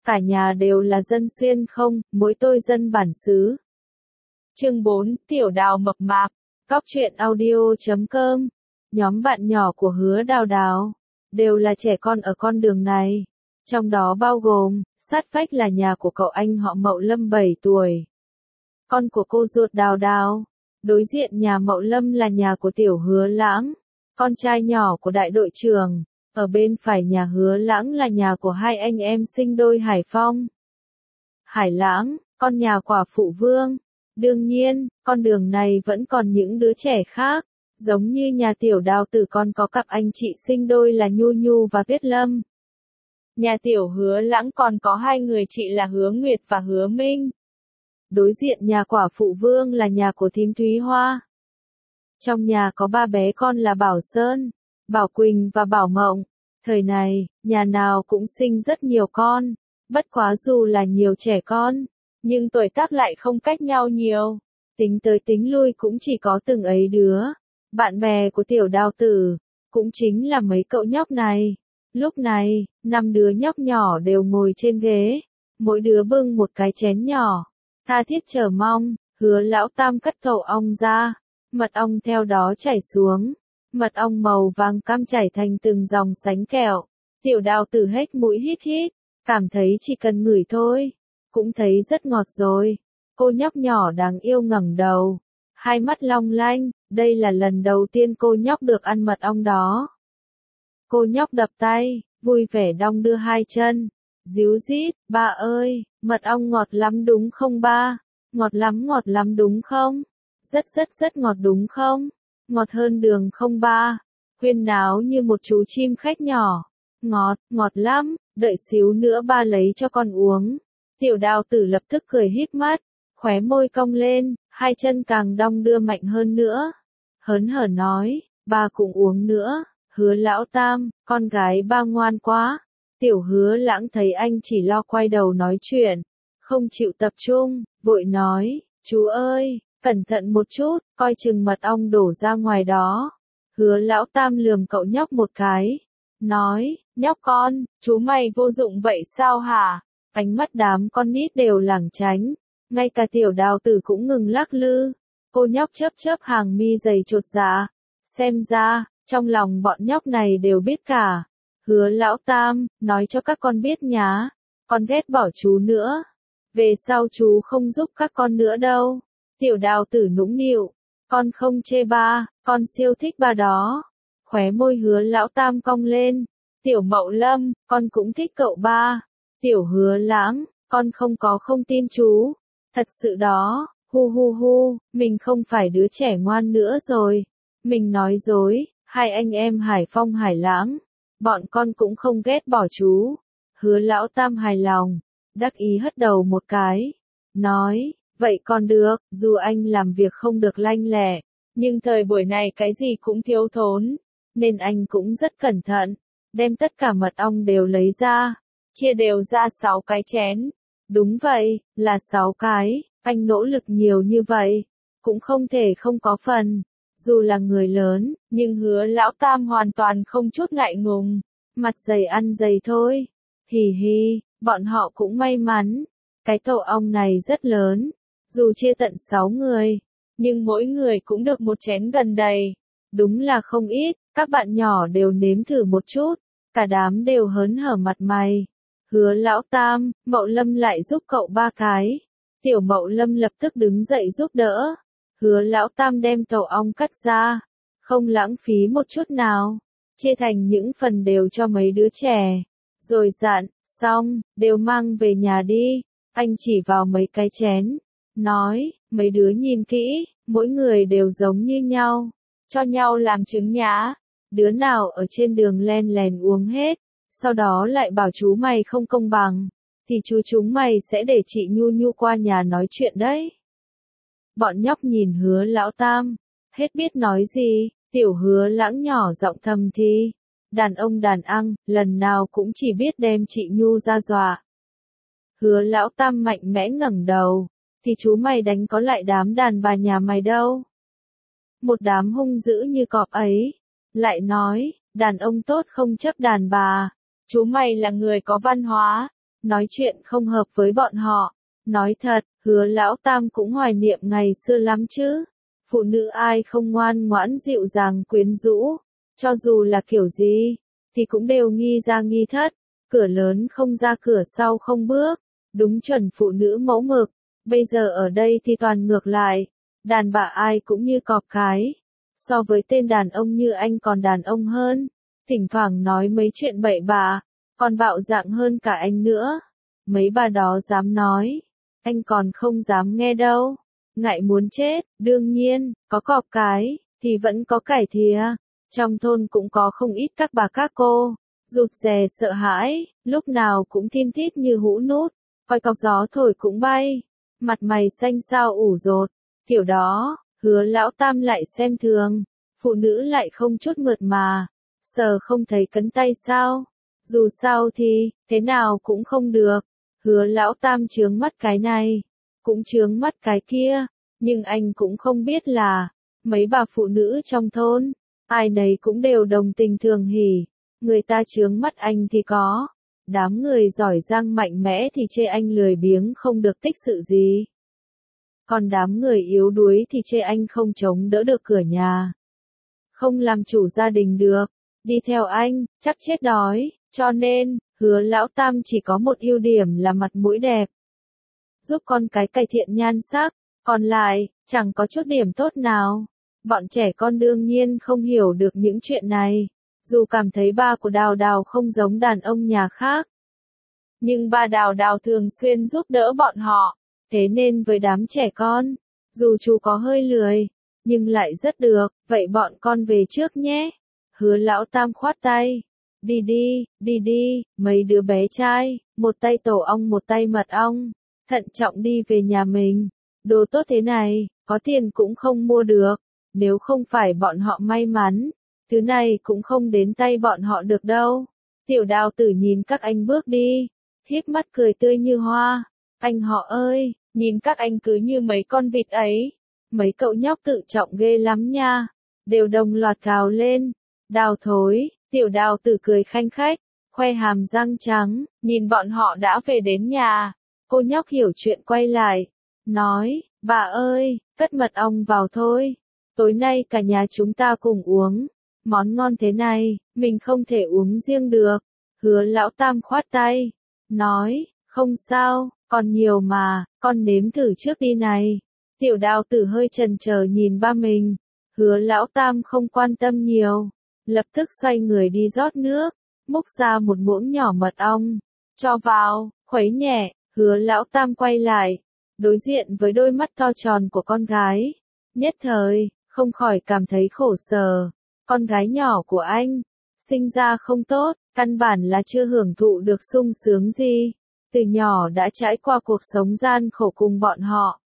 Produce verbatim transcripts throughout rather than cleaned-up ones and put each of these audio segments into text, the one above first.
cả nhà đều là dân xuyên không, mỗi tôi dân bản xứ. Chương bốn, Tiểu Đào mập mạp, Cóc truyện audio chấm com. Nhóm bạn nhỏ của Hứa Đào Đào đều là trẻ con ở con đường này, trong đó bao gồm, sát vách là nhà của cậu anh họ Mậu Lâm bảy tuổi, con của cô ruột Đào Đào. Đối diện nhà Mậu Lâm là nhà của Tiểu Hứa Lãng, con trai nhỏ của đại đội trưởng. Ở bên phải nhà Hứa Lãng là nhà của hai anh em sinh đôi Hải Phong, Hải Lãng, con nhà quả phụ Vương. Đương nhiên, con đường này vẫn còn những đứa trẻ khác, giống như nhà Tiểu Đào Tử còn có cặp anh chị sinh đôi là Nhu Nhu và Tuyết Lâm. Nhà Tiểu Hứa Lãng còn có hai người chị là Hứa Nguyệt và Hứa Minh. Đối diện nhà quả phụ Vương là nhà của thím Thúy Hoa. Trong nhà có ba bé con là Bảo Sơn, Bảo Quỳnh và Bảo Mộng. Thời này, nhà nào cũng sinh rất nhiều con, bất quá dù là nhiều trẻ con, nhưng tuổi tác lại không cách nhau nhiều. Tính tới tính lui cũng chỉ có từng ấy đứa. Bạn bè của Tiểu Đào Tử, cũng chính là mấy cậu nhóc này. Lúc này, năm đứa nhóc nhỏ đều ngồi trên ghế, mỗi đứa bưng một cái chén nhỏ, tha thiết chờ mong. Hứa Lão Tam cất thầu ong ra, mật ong theo đó chảy xuống. Mật ong màu vàng cam chảy thành từng dòng sánh kẹo. Tiểu Đào Tử hết mũi hít hít, cảm thấy chỉ cần ngửi thôi, cũng thấy rất ngọt rồi. Cô nhóc nhỏ đáng yêu ngẩng đầu, hai mắt long lanh, đây là lần đầu tiên cô nhóc được ăn mật ong đó. Cô nhóc đập tay, vui vẻ đong đưa hai chân, díu dít, ba ơi, mật ong ngọt lắm đúng không ba? Ngọt lắm ngọt lắm đúng không? Rất rất rất ngọt đúng không? Ngọt hơn đường không ba? Huyên náo như một chú chim khách nhỏ. Ngọt, ngọt lắm, đợi xíu nữa ba lấy cho con uống. Tiểu Đào Tử lập tức cười híp mắt, khóe môi cong lên, hai chân càng đong đưa mạnh hơn nữa. Hớn hở nói, ba cũng uống nữa. Hứa Lão Tam, con gái ba ngoan quá. Tiểu Hứa Lãng thấy anh chỉ lo quay đầu nói chuyện, không chịu tập trung, vội nói, chú ơi, cẩn thận một chút, coi chừng mật ong đổ ra ngoài đó. Hứa Lão Tam lườm cậu nhóc một cái, nói, nhóc con, chú mày vô dụng vậy sao hả? Ánh mắt đám con nít đều lảng tránh, ngay cả Tiểu Đào Tử cũng ngừng lắc lư. Cô nhóc chớp chớp hàng mi dày chột dạ, xem ra, trong lòng bọn nhóc này đều biết cả. Hứa Lão Tam, nói cho các con biết nhá, con ghét bỏ chú nữa. Về sau chú không giúp các con nữa đâu. Tiểu Đào Tử nũng nịu, con không chê ba, con siêu thích ba đó. Khóe môi Hứa Lão Tam cong lên, Tiểu Mậu Lâm, con cũng thích cậu ba. Tiểu Hứa Lãng, con không có không tin chú. Thật sự đó, hu hu hu, mình không phải đứa trẻ ngoan nữa rồi. Mình nói dối, hai anh em Hải Phong Hải Lãng, bọn con cũng không ghét bỏ chú. Hứa Lão Tam hài lòng, đắc ý hất đầu một cái, nói, vậy còn được, dù anh làm việc không được lanh lẹ, nhưng thời buổi này cái gì cũng thiếu thốn, nên anh cũng rất cẩn thận, đem tất cả mật ong đều lấy ra, chia đều ra sáu cái chén. Đúng vậy, là sáu cái, anh nỗ lực nhiều như vậy, cũng không thể không có phần. Dù là người lớn, nhưng Hứa Lão Tam hoàn toàn không chút ngại ngùng, mặt dày ăn dày thôi. Hì hì, bọn họ cũng may mắn, cái tổ ong này rất lớn, dù chia tận sáu người, nhưng mỗi người cũng được một chén gần đầy. Đúng là không ít, các bạn nhỏ đều nếm thử một chút, cả đám đều hớn hở mặt mày. Hứa Lão Tam, Mậu Lâm lại giúp cậu ba cái. Tiểu Mậu Lâm lập tức đứng dậy giúp đỡ. Hứa Lão Tam đem tổ ong cắt ra, không lãng phí một chút nào, chia thành những phần đều cho mấy đứa trẻ, rồi dặn, xong, đều mang về nhà đi. Anh chỉ vào mấy cái chén, nói, mấy đứa nhìn kỹ, mỗi người đều giống như nhau, cho nhau làm trứng nhá. Đứa nào ở trên đường len lén uống hết, sau đó lại bảo chú mày không công bằng, thì chú chúng mày sẽ để chị Nhu Nhu qua nhà nói chuyện đấy. Bọn nhóc nhìn Hứa Lão Tam, hết biết nói gì. Tiểu Hứa Lãng nhỏ giọng thầm thì, đàn ông đàn ăn, lần nào cũng chỉ biết đem chị Nhu ra dọa. Hứa Lão Tam mạnh mẽ ngẩng đầu, thì chú mày đánh có lại đám đàn bà nhà mày đâu. Một đám hung dữ như cọp ấy, lại nói, đàn ông tốt không chấp đàn bà, chú mày là người có văn hóa, nói chuyện không hợp với bọn họ. Nói thật, Hứa Lão Tam cũng hoài niệm ngày xưa lắm chứ. Phụ nữ ai không ngoan ngoãn dịu dàng quyến rũ, cho dù là kiểu gì, thì cũng đều nghi ra nghi thất, cửa lớn không ra cửa sau không bước, đúng chuẩn phụ nữ mẫu mực. Bây giờ ở đây thì toàn ngược lại, đàn bà ai cũng như cọp cái, so với tên đàn ông như anh còn đàn ông hơn, thỉnh thoảng nói mấy chuyện bậy bạ, còn bạo dạn hơn cả anh nữa. Mấy bà đó dám nói, anh còn không dám nghe đâu, ngại muốn chết. Đương nhiên, có cọp cái, thì vẫn có cải thìa. Trong thôn cũng có không ít các bà các cô, rụt rè sợ hãi, lúc nào cũng thin thít như hũ nút, coi cọc gió thổi cũng bay, mặt mày xanh xao ủ rột, kiểu đó. Hứa Lão Tam lại xem thường, phụ nữ lại không chút mượt mà, sờ không thấy cấn tay sao, dù sao thì, thế nào cũng không được. Hứa Lão Tam chướng mắt cái này, cũng chướng mắt cái kia, nhưng anh cũng không biết là, mấy bà phụ nữ trong thôn, ai nấy cũng đều đồng tình thường hỉ, người ta chướng mắt anh thì có, đám người giỏi giang mạnh mẽ thì chê anh lười biếng không được tích sự gì. Còn đám người yếu đuối thì chê anh không chống đỡ được cửa nhà, không làm chủ gia đình được, đi theo anh, chắc chết đói, cho nên, Hứa Lão Tam chỉ có một ưu điểm là mặt mũi đẹp, giúp con cái cải thiện nhan sắc, còn lại, chẳng có chút điểm tốt nào. Bọn trẻ con đương nhiên không hiểu được những chuyện này, dù cảm thấy ba của Đào Đào không giống đàn ông nhà khác. Nhưng ba Đào Đào thường xuyên giúp đỡ bọn họ, thế nên với đám trẻ con, dù chú có hơi lười, nhưng lại rất được, vậy bọn con về trước nhé. Hứa Lão Tam khoát tay, đi đi, đi đi, mấy đứa bé trai, một tay tổ ong một tay mật ong, thận trọng đi về nhà mình, đồ tốt thế này, có tiền cũng không mua được, nếu không phải bọn họ may mắn, thứ này cũng không đến tay bọn họ được đâu. Tiểu Đào Tử nhìn các anh bước đi, híp mắt cười tươi như hoa, anh họ ơi, nhìn các anh cứ như mấy con vịt ấy, mấy cậu nhóc tự trọng ghê lắm nha, đều đồng loạt cào lên, Đào thối. Tiểu Đào Tử cười khanh khách, khoe hàm răng trắng, nhìn bọn họ đã về đến nhà. Cô nhóc hiểu chuyện quay lại, nói, bà ơi, cất mật ong vào thôi. Tối nay cả nhà chúng ta cùng uống. Món ngon thế này, mình không thể uống riêng được. Hứa Lão Tam khoát tay, nói, không sao, còn nhiều mà, con nếm thử trước đi này. Tiểu Đào Tử hơi chần chờ nhìn ba mình. Hứa Lão Tam không quan tâm nhiều, lập tức xoay người đi rót nước, múc ra một muỗng nhỏ mật ong, cho vào, khuấy nhẹ. Hứa Lão Tam quay lại, đối diện với đôi mắt to tròn của con gái, nhất thời, không khỏi cảm thấy khổ sở. Con gái nhỏ của anh, sinh ra không tốt, căn bản là chưa hưởng thụ được sung sướng gì, từ nhỏ đã trải qua cuộc sống gian khổ cùng bọn họ.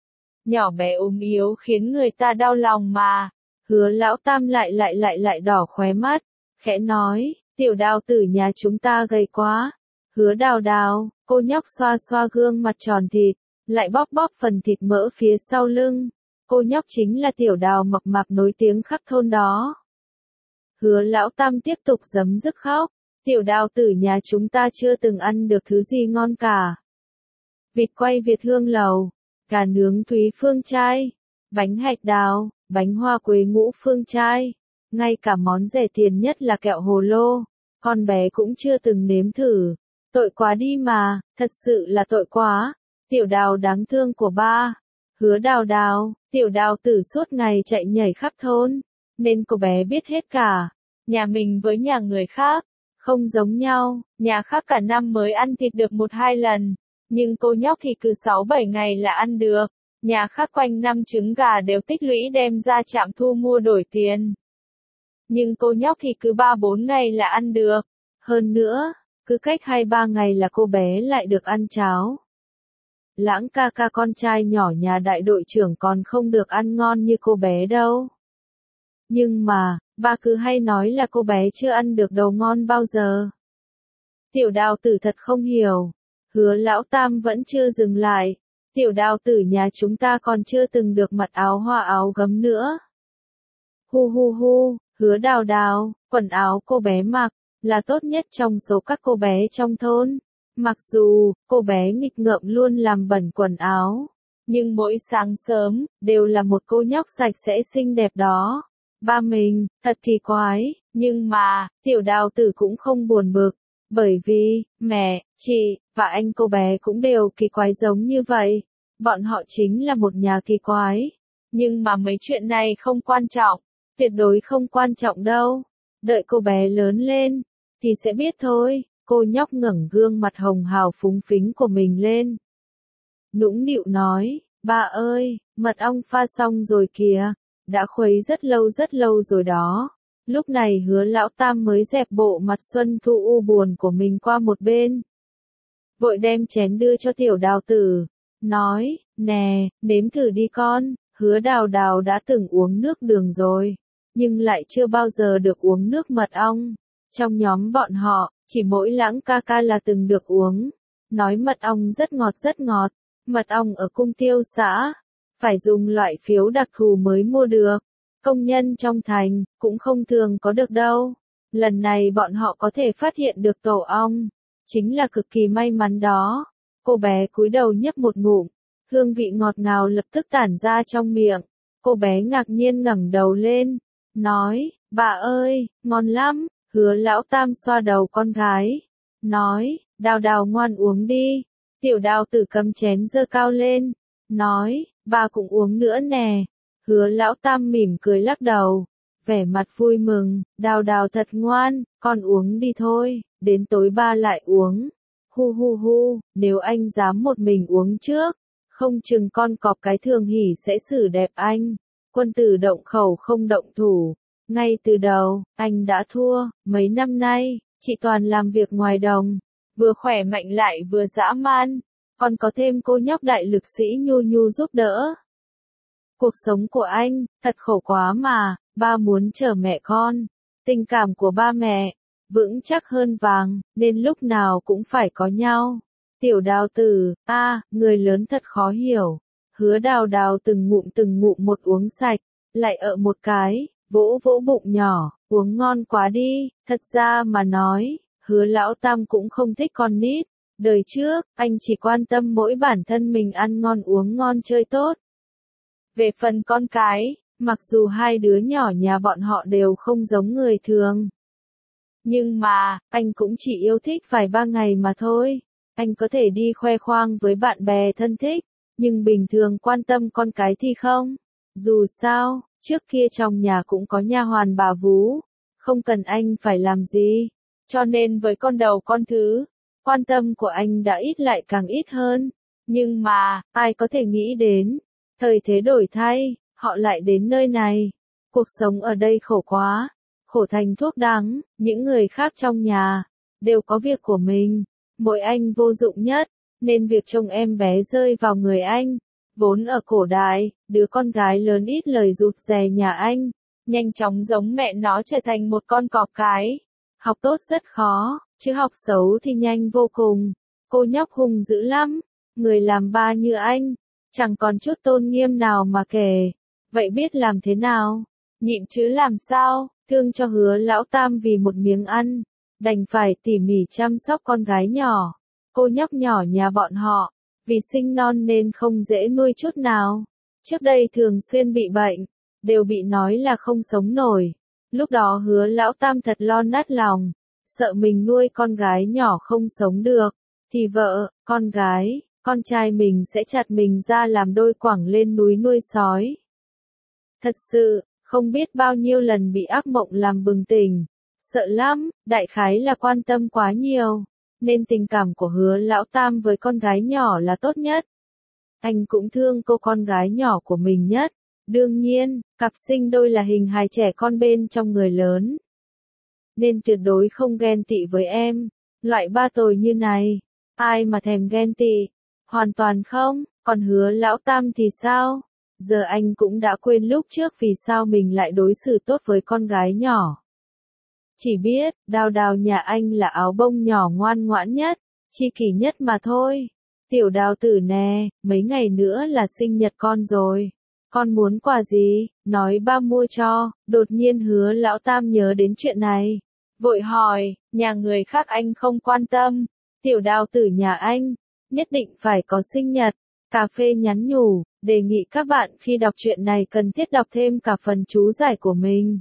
Nhỏ bé ốm yếu khiến người ta đau lòng mà. Hứa Lão Tam lại lại lại lại đỏ khóe mắt, khẽ nói, Tiểu Đào Tử nhà chúng ta gầy quá. Hứa Đào Đào, cô nhóc xoa xoa gương mặt tròn thịt, lại bóp bóp phần thịt mỡ phía sau lưng. Cô nhóc chính là Tiểu Đào mập mạp nổi tiếng khắp thôn đó. Hứa Lão Tam tiếp tục giấm dứt khóc, Tiểu Đào Tử nhà chúng ta chưa từng ăn được thứ gì ngon cả. Vịt quay Việt Hương Lầu, gà nướng Thúy Phương Trai, bánh hạch đào, bánh hoa quế Ngũ Phương Trai, ngay cả món rẻ tiền nhất là kẹo hồ lô, con bé cũng chưa từng nếm thử. Tội quá đi mà, thật sự là tội quá. Tiểu Đào đáng thương của ba. Hứa Đào Đào, Tiểu Đào Tử suốt ngày chạy nhảy khắp thôn, nên cô bé biết hết cả. Nhà mình với nhà người khác, không giống nhau, nhà khác cả năm mới ăn thịt được một hai lần, nhưng cô nhóc thì cứ sáu bảy ngày là ăn được. Nhà khác quanh năm trứng gà đều tích lũy đem ra trạm thu mua đổi tiền. Nhưng cô nhóc thì cứ ba bốn ngày là ăn được. Hơn nữa, cứ cách hai ba ngày là cô bé lại được ăn cháo. Lãng ca ca con trai nhỏ nhà đại đội trưởng còn không được ăn ngon như cô bé đâu. Nhưng mà, ba cứ hay nói là cô bé chưa ăn được đồ ngon bao giờ. Tiểu Đào Tử thật không hiểu. Hứa Lão Tam vẫn chưa dừng lại. Tiểu Đào Tử nhà chúng ta còn chưa từng được mặc áo hoa áo gấm nữa. Hu hu hu, Hứa Đào Đào, quần áo cô bé mặc là tốt nhất trong số các cô bé trong thôn. Mặc dù, cô bé nghịch ngợm luôn làm bẩn quần áo, nhưng mỗi sáng sớm, đều là một cô nhóc sạch sẽ xinh đẹp đó. Ba mình, thật kỳ quái, nhưng mà, tiểu đào tử cũng không buồn bực, bởi vì, mẹ, chị, và anh cô bé cũng đều kỳ quái giống như vậy. Bọn họ chính là một nhà kỳ quái. Nhưng mà mấy chuyện này không quan trọng, tuyệt đối không quan trọng đâu. Đợi cô bé lớn lên, thì sẽ biết thôi. Cô nhóc ngẩng gương mặt hồng hào phúng phính của mình lên. Nũng nịu nói, ba ơi, mật ong pha xong rồi kìa, đã khuấy rất lâu rất lâu rồi đó. Lúc này Hứa lão tam mới dẹp bộ mặt xuân thu u buồn của mình qua một bên. Vội đem chén đưa cho tiểu đào tử, nói, nè, nếm thử đi con. Hứa đào đào đã từng uống nước đường rồi, nhưng lại chưa bao giờ được uống nước mật ong. Trong nhóm bọn họ, chỉ mỗi Lãng ca ca là từng được uống. Nói mật ong rất ngọt rất ngọt, mật ong ở cung tiêu xã, phải dùng loại phiếu đặc thù mới mua được. Công nhân trong thành, cũng không thường có được đâu. Lần này bọn họ có thể phát hiện được tổ ong, chính là cực kỳ may mắn đó. Cô bé cúi đầu nhấp một ngụm, hương vị ngọt ngào lập tức tản ra trong miệng. Cô bé ngạc nhiên ngẩng đầu lên, nói, bà ơi, ngon lắm. Hứa lão tam xoa đầu con gái, nói, đào đào ngoan uống đi. Tiểu đào tử cầm chén giơ cao lên, nói, bà cũng uống nữa nè. Hứa lão tam mỉm cười lắc đầu, vẻ mặt vui mừng, đào đào thật ngoan, con uống đi thôi, đến tối ba lại uống. Hu hu hu, nếu anh dám một mình uống trước, không chừng con cọp cái thường hỉ sẽ xử đẹp anh. Quân tử động khẩu không động thủ. Ngay từ đầu, anh đã thua. Mấy năm nay, chị toàn làm việc ngoài đồng, vừa khỏe mạnh lại vừa dã man, còn có thêm cô nhóc đại lực sĩ Nhu Nhu giúp đỡ. Cuộc sống của anh, thật khổ quá mà, ba muốn chở mẹ con. Tình cảm của ba mẹ, vững chắc hơn vàng, nên lúc nào cũng phải có nhau. Tiểu đào tử, a, à, người lớn thật khó hiểu. Hứa đào đào từng ngụm từng ngụm một uống sạch, lại ợ một cái, vỗ vỗ bụng nhỏ, uống ngon quá đi. Thật ra mà nói, Hứa lão tam cũng không thích con nít. Đời trước, anh chỉ quan tâm mỗi bản thân mình ăn ngon uống ngon chơi tốt. Về phần con cái, mặc dù hai đứa nhỏ nhà bọn họ đều không giống người thường, nhưng mà, anh cũng chỉ yêu thích vài ba ngày mà thôi. Anh có thể đi khoe khoang với bạn bè thân thích, nhưng bình thường quan tâm con cái thì không. Dù sao, trước kia trong nhà cũng có nha hoàn bà vú, không cần anh phải làm gì. Cho nên với con đầu con thứ, quan tâm của anh đã ít lại càng ít hơn. Nhưng mà, ai có thể nghĩ đến, thời thế đổi thay, họ lại đến nơi này. Cuộc sống ở đây khổ quá, khổ thành thuốc đắng, những người khác trong nhà, đều có việc của mình. Mỗi anh vô dụng nhất, nên việc trông em bé rơi vào người anh. Vốn ở cổ đại, đứa con gái lớn ít lời rụt rè nhà anh, nhanh chóng giống mẹ nó trở thành một con cọp cái. Học tốt rất khó, chứ học xấu thì nhanh vô cùng. Cô nhóc hung dữ lắm, người làm ba như anh, chẳng còn chút tôn nghiêm nào mà kể. Vậy biết làm thế nào? Nhịn chứ làm sao, thương cho Hứa lão tam vì một miếng ăn, đành phải tỉ mỉ chăm sóc con gái nhỏ. Cô nhóc nhỏ nhà bọn họ, vì sinh non nên không dễ nuôi chút nào. Trước đây thường xuyên bị bệnh, đều bị nói là không sống nổi. Lúc đó Hứa lão tam thật lo nát lòng, sợ mình nuôi con gái nhỏ không sống được, thì vợ, con gái, con trai mình sẽ chặt mình ra làm đôi quẳng lên núi nuôi sói. Thật sự, không biết bao nhiêu lần bị ác mộng làm bừng tỉnh, sợ lắm, đại khái là quan tâm quá nhiều, nên tình cảm của Hứa lão tam với con gái nhỏ là tốt nhất. Anh cũng thương cô con gái nhỏ của mình nhất. Đương nhiên, cặp sinh đôi là hình hài trẻ con bên trong người lớn, nên tuyệt đối không ghen tị với em. Loại ba tồi như này, ai mà thèm ghen tị, hoàn toàn không. Còn Hứa lão tam thì sao? Giờ anh cũng đã quên lúc trước vì sao mình lại đối xử tốt với con gái nhỏ. Chỉ biết, đào đào nhà anh là áo bông nhỏ ngoan ngoãn nhất, chi kỷ nhất mà thôi. Tiểu đào tử nè, mấy ngày nữa là sinh nhật con rồi. Con muốn quà gì? Nói ba mua cho. Đột nhiên Hứa lão tam nhớ đến chuyện này, vội hỏi, nhà người khác anh không quan tâm, Tiểu đào tử nhà anh, nhất định phải có sinh nhật. Cà phê nhắn nhủ, đề nghị các bạn khi đọc truyện này cần thiết đọc thêm cả phần chú giải của mình.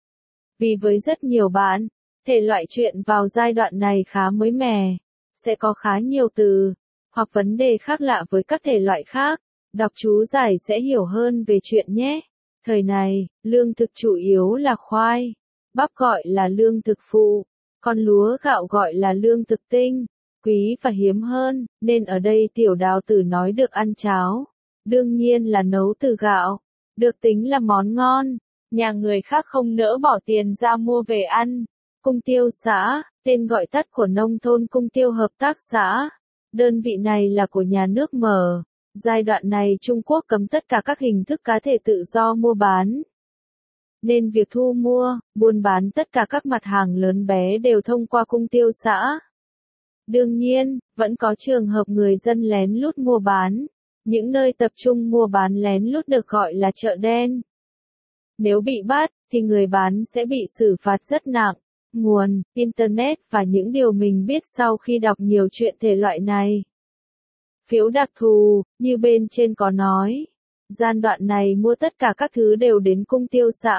Vì với rất nhiều bạn, thể loại truyện vào giai đoạn này khá mới mẻ, sẽ có khá nhiều từ, hoặc vấn đề khác lạ với các thể loại khác. Đọc chú giải sẽ hiểu hơn về chuyện nhé. Thời này, lương thực chủ yếu là khoai, bắp gọi là lương thực phụ, còn lúa gạo gọi là lương thực tinh, quý và hiếm hơn, nên ở đây tiểu đào tử nói được ăn cháo. Đương nhiên là nấu từ gạo, được tính là món ngon, nhà người khác không nỡ bỏ tiền ra mua về ăn. Cung tiêu xã, tên gọi tắt của nông thôn cung tiêu hợp tác xã. Đơn vị này là của nhà nước mở. Giai đoạn này Trung Quốc cấm tất cả các hình thức cá thể tự do mua bán. Nên việc thu mua, buôn bán tất cả các mặt hàng lớn bé đều thông qua cung tiêu xã. Đương nhiên, vẫn có trường hợp người dân lén lút mua bán. Những nơi tập trung mua bán lén lút được gọi là chợ đen. Nếu bị bắt, thì người bán sẽ bị xử phạt rất nặng. Nguồn, Internet và những điều mình biết sau khi đọc nhiều chuyện thể loại này. Phiếu đặc thù, như bên trên có nói. Gian đoạn này mua tất cả các thứ đều đến cung tiêu xã.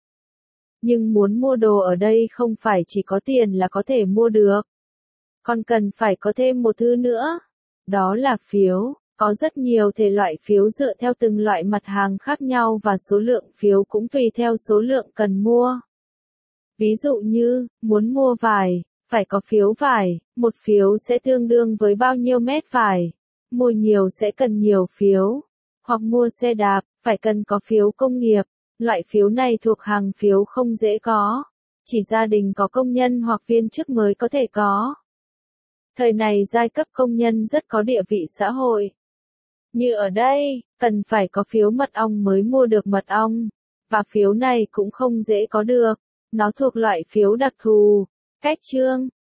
Nhưng muốn mua đồ ở đây không phải chỉ có tiền là có thể mua được. Còn cần phải có thêm một thứ nữa. Đó là phiếu. Có rất nhiều thể loại phiếu dựa theo từng loại mặt hàng khác nhau và số lượng phiếu cũng tùy theo số lượng cần mua. Ví dụ như, muốn mua vải, phải có phiếu vải, một phiếu sẽ tương đương với bao nhiêu mét vải. Mua nhiều sẽ cần nhiều phiếu. Hoặc mua xe đạp, phải cần có phiếu công nghiệp. Loại phiếu này thuộc hàng phiếu không dễ có. Chỉ gia đình có công nhân hoặc viên chức mới có thể có. Thời này giai cấp công nhân rất có địa vị xã hội. Như ở đây, cần phải có phiếu mật ong mới mua được mật ong. Và phiếu này cũng không dễ có được. Nó thuộc loại phiếu đặc thù. Cách chương,